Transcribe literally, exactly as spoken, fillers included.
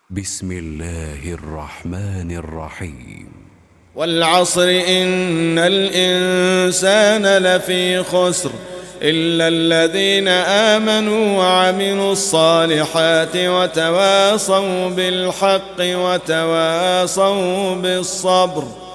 بسم الله الرحمن الرحيم. والعصر إن الإنسان لفي خسر إلا الذين آمنوا وعملوا الصالحات وتواصوا بالحق وتواصوا بالصبر.